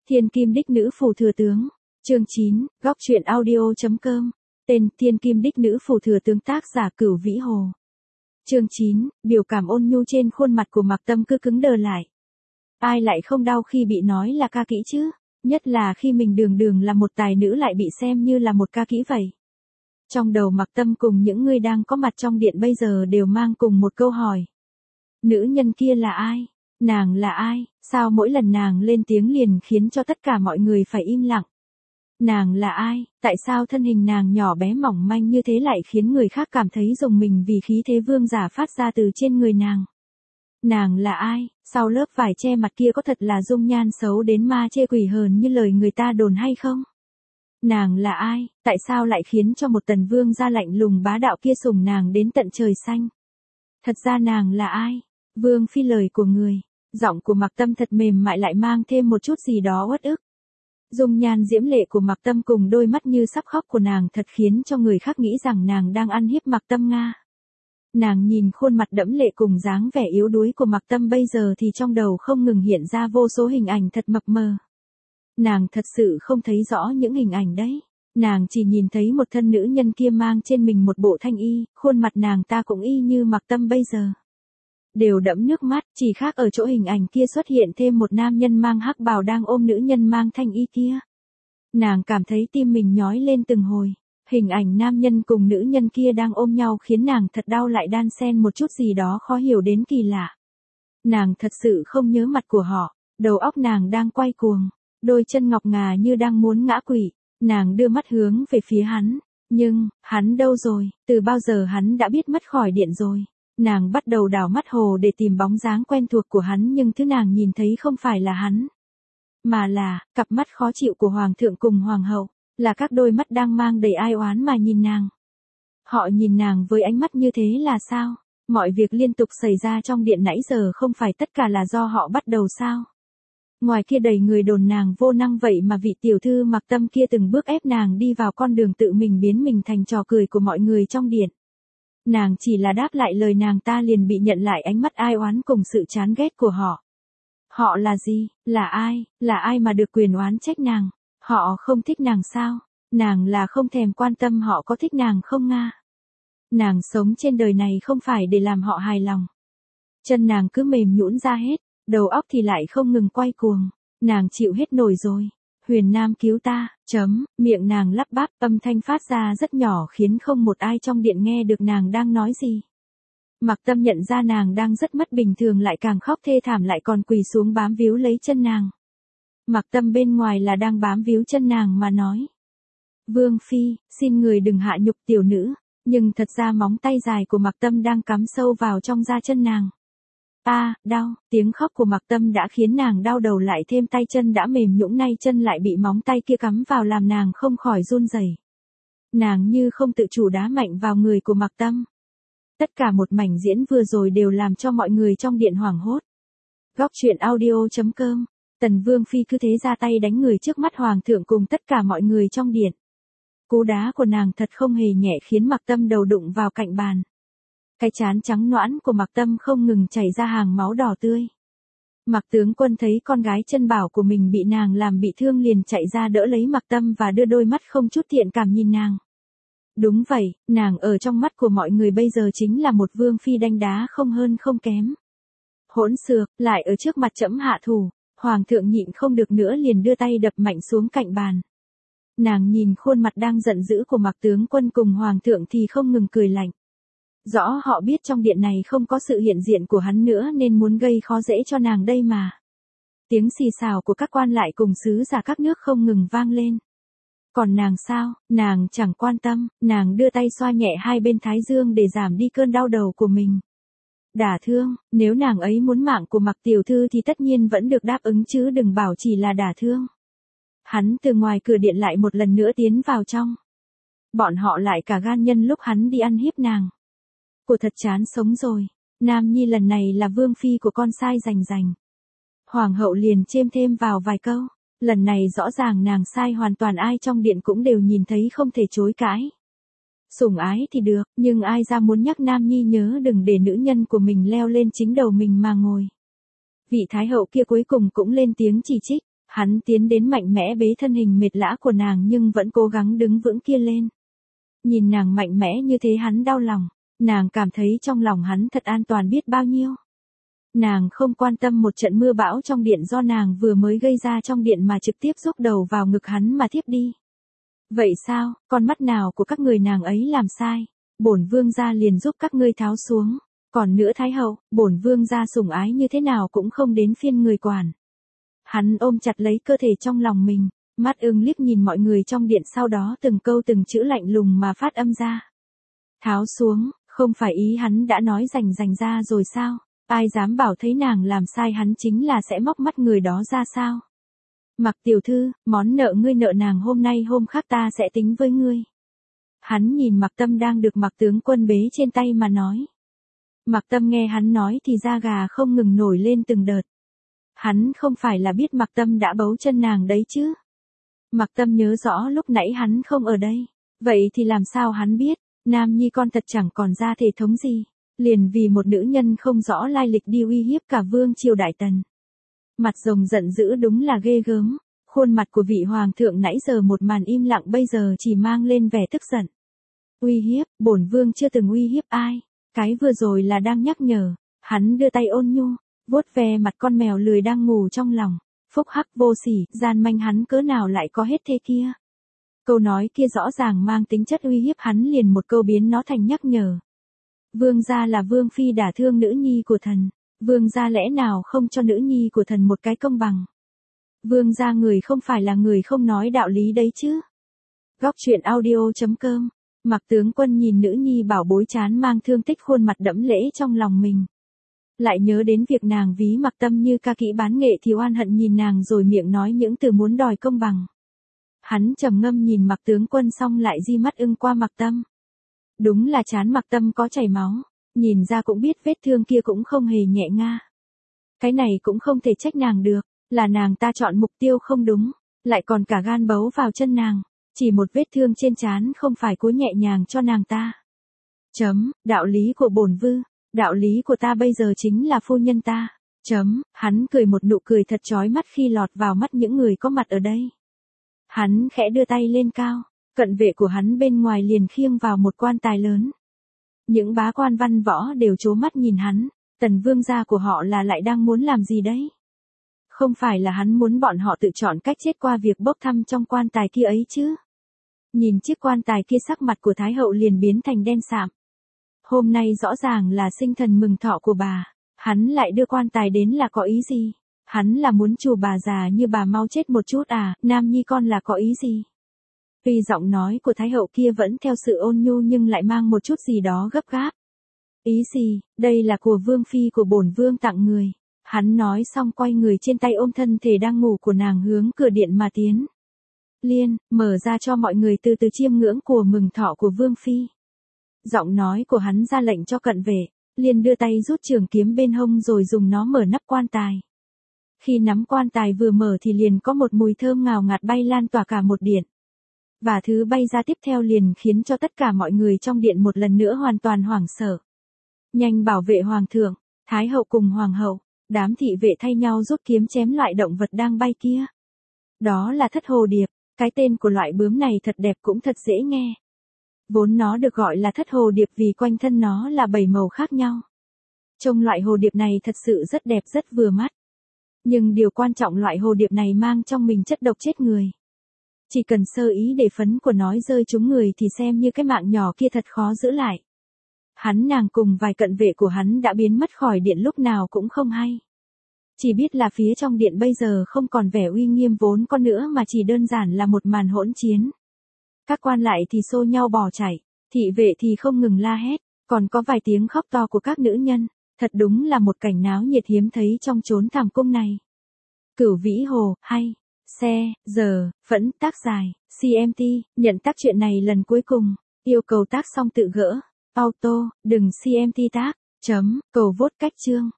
Thiên Kim Đích Nữ Phủ Thừa Tướng. Chương 9, góc truyện audio.com. Tên: Thiên Kim Đích Nữ Phủ Thừa Tướng, tác giả Cửu Vĩ Hồ. Chương 9, biểu cảm ôn nhu trên khuôn mặt của Mạc Tâm cứ cứng đờ lại. Ai lại không đau khi bị nói là ca kỹ chứ? Nhất là khi mình đường đường là một tài nữ lại bị xem như là một ca kỹ vậy. Trong đầu Mạc Tâm cùng những người đang có mặt trong điện bây giờ đều mang cùng một câu hỏi. Nữ nhân kia là ai? Nàng là ai? Sao mỗi lần nàng lên tiếng liền khiến cho tất cả mọi người phải im lặng? Nàng là ai? Tại sao thân hình nàng nhỏ bé mỏng manh như thế lại khiến người khác cảm thấy rùng mình vì khí thế vương giả phát ra từ trên người nàng? Nàng là ai? Sau lớp vải che mặt kia có thật là dung nhan xấu đến ma chê quỷ hờn như lời người ta đồn hay không? Nàng là ai? Tại sao lại khiến cho một tần vương gia lạnh lùng bá đạo kia sủng nàng đến tận trời xanh? Thật ra nàng là ai? Vương phi lời của người. Giọng của Mạc Tâm thật mềm mại lại mang thêm một chút gì đó uất ức. Dung nhan diễm lệ của Mạc Tâm cùng đôi mắt như sắp khóc của nàng thật khiến cho người khác nghĩ rằng nàng đang ăn hiếp Mạc Tâm Nga. Nàng nhìn khuôn mặt đẫm lệ cùng dáng vẻ yếu đuối của Mạc Tâm bây giờ thì trong đầu không ngừng hiện ra vô số hình ảnh thật mập mờ. Nàng thật sự không thấy rõ những hình ảnh đấy. Nàng chỉ nhìn thấy một thân nữ nhân kia mang trên mình một bộ thanh y, khuôn mặt nàng ta cũng y như Mạc Tâm bây giờ. Đều đẫm nước mắt, chỉ khác ở chỗ hình ảnh kia xuất hiện thêm một nam nhân mang hắc bào đang ôm nữ nhân mang thanh y kia. Nàng cảm thấy tim mình nhói lên từng hồi. Hình ảnh nam nhân cùng nữ nhân kia đang ôm nhau khiến nàng thật đau lại đan xen một chút gì đó khó hiểu đến kỳ lạ. Nàng thật sự không nhớ mặt của họ, đầu óc nàng đang quay cuồng, đôi chân ngọc ngà như đang muốn ngã quỵ. Nàng đưa mắt hướng về phía hắn, nhưng, hắn đâu rồi, từ bao giờ hắn đã biết mất khỏi điện rồi. Nàng bắt đầu đảo mắt hồ để tìm bóng dáng quen thuộc của hắn nhưng thứ nàng nhìn thấy không phải là hắn. Mà là, cặp mắt khó chịu của Hoàng thượng cùng Hoàng hậu, là các đôi mắt đang mang đầy ai oán mà nhìn nàng. Họ nhìn nàng với ánh mắt như thế là sao? Mọi việc liên tục xảy ra trong điện nãy giờ không phải tất cả là do họ bắt đầu sao? Ngoài kia đầy người đồn nàng vô năng vậy mà vị tiểu thư Mạc Tâm kia từng bước ép nàng đi vào con đường tự mình biến mình thành trò cười của mọi người trong điện. Nàng chỉ là đáp lại lời nàng ta liền bị nhận lại ánh mắt ai oán cùng sự chán ghét của họ. Họ là gì? Là ai mà được quyền oán trách nàng? Họ không thích nàng sao? Nàng là không thèm quan tâm họ có thích nàng không nga? Nàng sống trên đời này không phải để làm họ hài lòng. Chân nàng cứ mềm nhũn ra hết, đầu óc thì lại không ngừng quay cuồng. Nàng chịu hết nổi rồi. Huyền Nam cứu ta, miệng nàng lắp bắp, âm thanh phát ra rất nhỏ khiến không một ai trong điện nghe được nàng đang nói gì. Mạc Tâm nhận ra nàng đang rất mất bình thường lại càng khóc thê thảm lại còn quỳ xuống bám víu lấy chân nàng. Mạc Tâm bên ngoài là đang bám víu chân nàng mà nói. Vương phi, xin người đừng hạ nhục tiểu nữ, nhưng thật ra móng tay dài của Mạc Tâm đang cắm sâu vào trong da chân nàng. Đau, tiếng khóc của Mạc Tâm đã khiến nàng đau đầu lại thêm tay chân đã mềm nhũn nay chân lại bị móng tay kia cắm vào làm nàng không khỏi run rẩy. Nàng như không tự chủ đá mạnh vào người của Mạc Tâm. Tất cả một mảnh diễn vừa rồi đều làm cho mọi người trong điện hoảng hốt. Góc truyện audio.com. Tần Vương phi cứ thế ra tay đánh người trước mắt Hoàng thượng cùng tất cả mọi người trong điện. Cú đá của nàng thật không hề nhẹ khiến Mạc Tâm đầu đụng vào cạnh bàn. Cái trán trắng nõn của Mạc Tâm không ngừng chảy ra hàng máu đỏ tươi. Mạc tướng quân thấy con gái chân bảo của mình bị nàng làm bị thương liền chạy ra đỡ lấy Mạc Tâm và đưa đôi mắt không chút thiện cảm nhìn nàng. Đúng vậy, nàng ở trong mắt của mọi người bây giờ chính là một vương phi đanh đá không hơn không kém. Hỗn xược, lại ở trước mặt trẫm hạ thủ, Hoàng thượng nhịn không được nữa liền đưa tay đập mạnh xuống cạnh bàn. Nàng nhìn khuôn mặt đang giận dữ của Mạc tướng quân cùng Hoàng thượng thì không ngừng cười lạnh. Rõ họ biết trong điện này không có sự hiện diện của hắn nữa nên muốn gây khó dễ cho nàng đây mà. Tiếng xì xào của các quan lại cùng sứ giả các nước không ngừng vang lên. Còn nàng sao? Nàng chẳng quan tâm, nàng đưa tay xoa nhẹ hai bên thái dương để giảm đi cơn đau đầu của mình. Đả thương, nếu nàng ấy muốn mạng của Mạc tiểu thư thì tất nhiên vẫn được đáp ứng chứ đừng bảo chỉ là đả thương. Hắn từ ngoài cửa điện lại một lần nữa tiến vào trong. Bọn họ lại cả gan nhân lúc hắn đi ăn hiếp nàng. Cô thật chán sống rồi, Nam Nhi lần này là vương phi của con sai rành rành. Hoàng hậu liền chêm thêm vào vài câu, lần này rõ ràng nàng sai hoàn toàn ai trong điện cũng đều nhìn thấy không thể chối cãi. Sủng ái thì được, nhưng ai ra muốn nhắc Nam Nhi nhớ đừng để nữ nhân của mình leo lên chính đầu mình mà ngồi. Vị thái hậu kia cuối cùng cũng lên tiếng chỉ trích, Hắn tiến đến mạnh mẽ bế thân hình mệt lã của nàng nhưng vẫn cố gắng đứng vững kia lên. Nhìn nàng mạnh mẽ như thế hắn đau lòng, nàng cảm thấy trong lòng hắn thật an toàn biết bao nhiêu. Nàng không quan tâm một trận mưa bão trong điện do nàng vừa mới gây ra trong điện mà trực tiếp dốc đầu vào ngực hắn mà thiếp đi. Vậy sao, con mắt nào của các người nàng ấy làm sai? Bổn vương gia liền giúp các ngươi tháo xuống. Còn nữa Thái hậu, bổn vương gia sủng ái như thế nào cũng không đến phiên người quản. Hắn ôm chặt lấy cơ thể trong lòng mình, mắt ưng liếc nhìn mọi người trong điện, sau đó từng câu từng chữ lạnh lùng mà phát âm ra. Tháo xuống, không phải ý hắn đã nói rành ra rồi sao? Ai dám bảo thấy nàng làm sai hắn chính là sẽ móc mắt người đó ra sao? Mặc tiểu thư, món nợ ngươi nợ nàng hôm nay hôm khác ta sẽ tính với ngươi. Hắn nhìn Mặc Tâm đang được Mặc tướng quân bế trên tay mà nói. Mặc Tâm nghe hắn nói thì da gà không ngừng nổi lên từng đợt. Hắn không phải là biết Mặc Tâm đã bấu chân nàng đấy chứ. Mặc Tâm nhớ rõ lúc nãy hắn không ở đây. Vậy thì làm sao hắn biết, nam nhi con thật chẳng còn ra thể thống gì. Liền vì một nữ nhân không rõ lai lịch đi uy hiếp cả vương triều đại tần. Mặt rồng giận dữ đúng là ghê gớm. Khuôn mặt của vị hoàng thượng nãy giờ một màn im lặng bây giờ chỉ mang lên vẻ tức giận. Uy hiếp, bổn vương chưa từng uy hiếp ai. Cái vừa rồi là đang nhắc nhở. Hắn đưa tay ôn nhu, vuốt ve mặt con mèo lười đang ngủ trong lòng. Phúc hắc vô sỉ, gian manh hắn cỡ nào lại có hết thế kia. Câu nói kia rõ ràng mang tính chất uy hiếp, hắn liền một câu biến nó thành nhắc nhở. Vương gia là vương phi đả thương nữ nhi của thần. Vương gia lẽ nào không cho nữ nhi của thần một cái công bằng. Vương gia người không phải là người không nói đạo lý đấy chứ. Góc truyện audio.com. Mặc tướng quân nhìn nữ nhi bảo bối chán mang thương tích khuôn mặt đẫm lễ trong lòng mình. Lại nhớ đến việc nàng ví Mặc Tâm như ca kỹ bán nghệ thì oan hận nhìn nàng rồi miệng nói những từ muốn đòi công bằng. Hắn trầm ngâm nhìn Mặc tướng quân xong lại di mắt ưng qua Mặc Tâm. Đúng là chán Mặc Tâm có chảy máu, nhìn ra cũng biết vết thương kia cũng không hề nhẹ nga. Cái này cũng không thể trách nàng được, là nàng ta chọn mục tiêu không đúng, lại còn cả gan bấu vào chân nàng, chỉ một vết thương trên trán không phải cúi nhẹ nhàng cho nàng ta. Đạo lý của bổn vương, đạo lý của ta bây giờ chính là phu nhân ta. Hắn cười một nụ cười thật chói mắt khi lọt vào mắt những người có mặt ở đây. Hắn khẽ đưa tay lên cao, cận vệ của hắn bên ngoài liền khiêng vào một quan tài lớn. Những bá quan văn võ đều trố mắt nhìn hắn, tần vương gia của họ là lại đang muốn làm gì đấy? Không phải là hắn muốn bọn họ tự chọn cách chết qua việc bốc thăm trong quan tài kia ấy chứ? Nhìn chiếc quan tài kia sắc mặt của Thái hậu liền biến thành đen sạm. Hôm nay rõ ràng là sinh thần mừng thọ của bà, hắn lại đưa quan tài đến là có ý gì? Hắn là muốn chù bà già như bà mau chết một chút à, nam nhi con là có ý gì? Tuy giọng nói của Thái hậu kia vẫn theo sự ôn nhu nhưng lại mang một chút gì đó gấp gáp. Ý gì, đây là của vương phi của bổn vương tặng người. Hắn nói xong quay người trên tay ôm thân thể đang ngủ của nàng hướng cửa điện mà tiến. Liên, mở ra cho mọi người từ từ chiêm ngưỡng của mừng thọ của vương phi. Giọng nói của hắn ra lệnh cho cận vệ, Liên đưa tay rút trường kiếm bên hông rồi dùng nó mở nắp quan tài. Khi nắm quan tài vừa mở thì liền có một mùi thơm ngào ngạt bay lan tỏa cả một điện. Và thứ bay ra tiếp theo liền khiến cho tất cả mọi người trong điện một lần nữa hoàn toàn hoảng sợ. Nhanh bảo vệ hoàng thượng, thái hậu cùng hoàng hậu, đám thị vệ thay nhau rút kiếm chém loại động vật đang bay kia. Đó là thất hồ điệp, cái tên của loại bướm này thật đẹp cũng thật dễ nghe. Vốn nó được gọi là thất hồ điệp vì quanh thân nó là 7 màu khác nhau. Trông loại hồ điệp này thật sự rất đẹp rất vừa mắt. Nhưng điều quan trọng loại hồ điệp này mang trong mình chất độc chết người. Chỉ cần sơ ý để phấn của nó rơi trúng người thì xem như cái mạng nhỏ kia thật khó giữ lại. Nàng cùng vài cận vệ của hắn đã biến mất khỏi điện lúc nào cũng không hay. Chỉ biết là phía trong điện bây giờ không còn vẻ uy nghiêm vốn có nữa mà chỉ đơn giản là một màn hỗn chiến. Các quan lại thì xô nhau bỏ chạy, thị vệ thì không ngừng la hét, còn có vài tiếng khóc to của các nữ nhân. Thật đúng là một cảnh náo nhiệt hiếm thấy trong chốn thảm cung này. Cửu Vĩ Hồ, hay, xe, giờ, phẫn, tác dài, CMT, nhận tác chuyện này lần cuối cùng, yêu cầu tác xong tự gỡ, auto, đừng CMT tác, cầu vote cách chương.